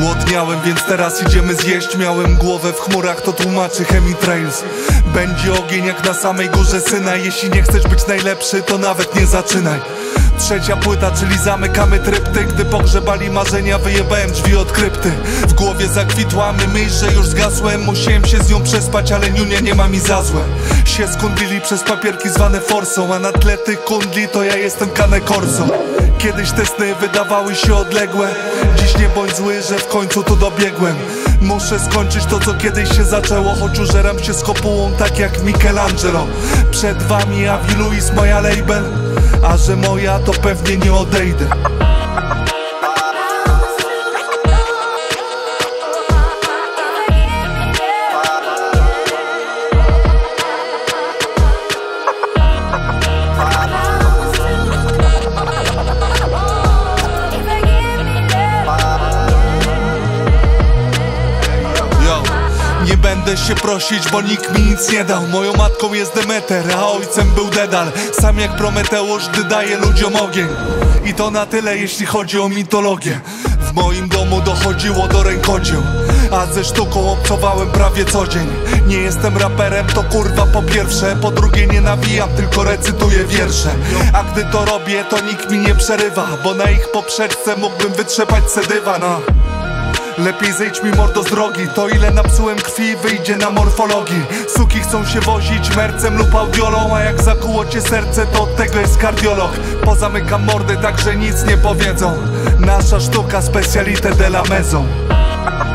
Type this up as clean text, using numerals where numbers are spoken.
Głodniałem, więc teraz idziemy zjeść. Miałem głowę w chmurach, to tłumaczy Chemitrails. Będzie ogień jak na samej górze syna. Jeśli nie chcesz być najlepszy, to nawet nie zaczynaj. Trzecia płyta, czyli zamykamy trypty. Gdy pogrzebali marzenia, wyjebałem drzwi od krypty. W głowie zakwitła myśl, że już zgasłem. Musiałem się z nią przespać, ale niunia nie ma mi za złe. Się skundlili przez papierki zwane forsą, a na tle tych kundli to ja jestem Cane Corso. Kiedyś te sny wydawały się odległe. Dziś nie bądź zły, że w końcu tu dobiegłem. Muszę skończyć to, co kiedyś się zaczęło, choć użeram się z kopułą tak jak Michelangelo. Przed wami Avi Luis, moja label, a że moja, to pewnie nie odejdę. Nie będę się prosić, bo nikt mi nic nie dał. Moją matką jest Demeter, a ojcem był Dedal. Sam jak Prometeusz, gdy daje ludziom ogień. I to na tyle, jeśli chodzi o mitologię. W moim domu dochodziło do rękodzieł, a ze sztuką obcowałem prawie co dzień. Nie jestem raperem, to kurwa po pierwsze. Po drugie nie nawijam, tylko recytuję wiersze. A gdy to robię, to nikt mi nie przerywa, bo na ich poprzeczce mógłbym wytrzepać se dywan. Lepiej zejdź mi mordo z drogi, to ile napsułem krwi wyjdzie na morfologii. Suki chcą się wozić mercem lub audiolą, a jak zakuło cię serce, to od tego jest kardiolog. Pozamykam mordy tak, że nic nie powiedzą. Nasza sztuka, specalité de la maison.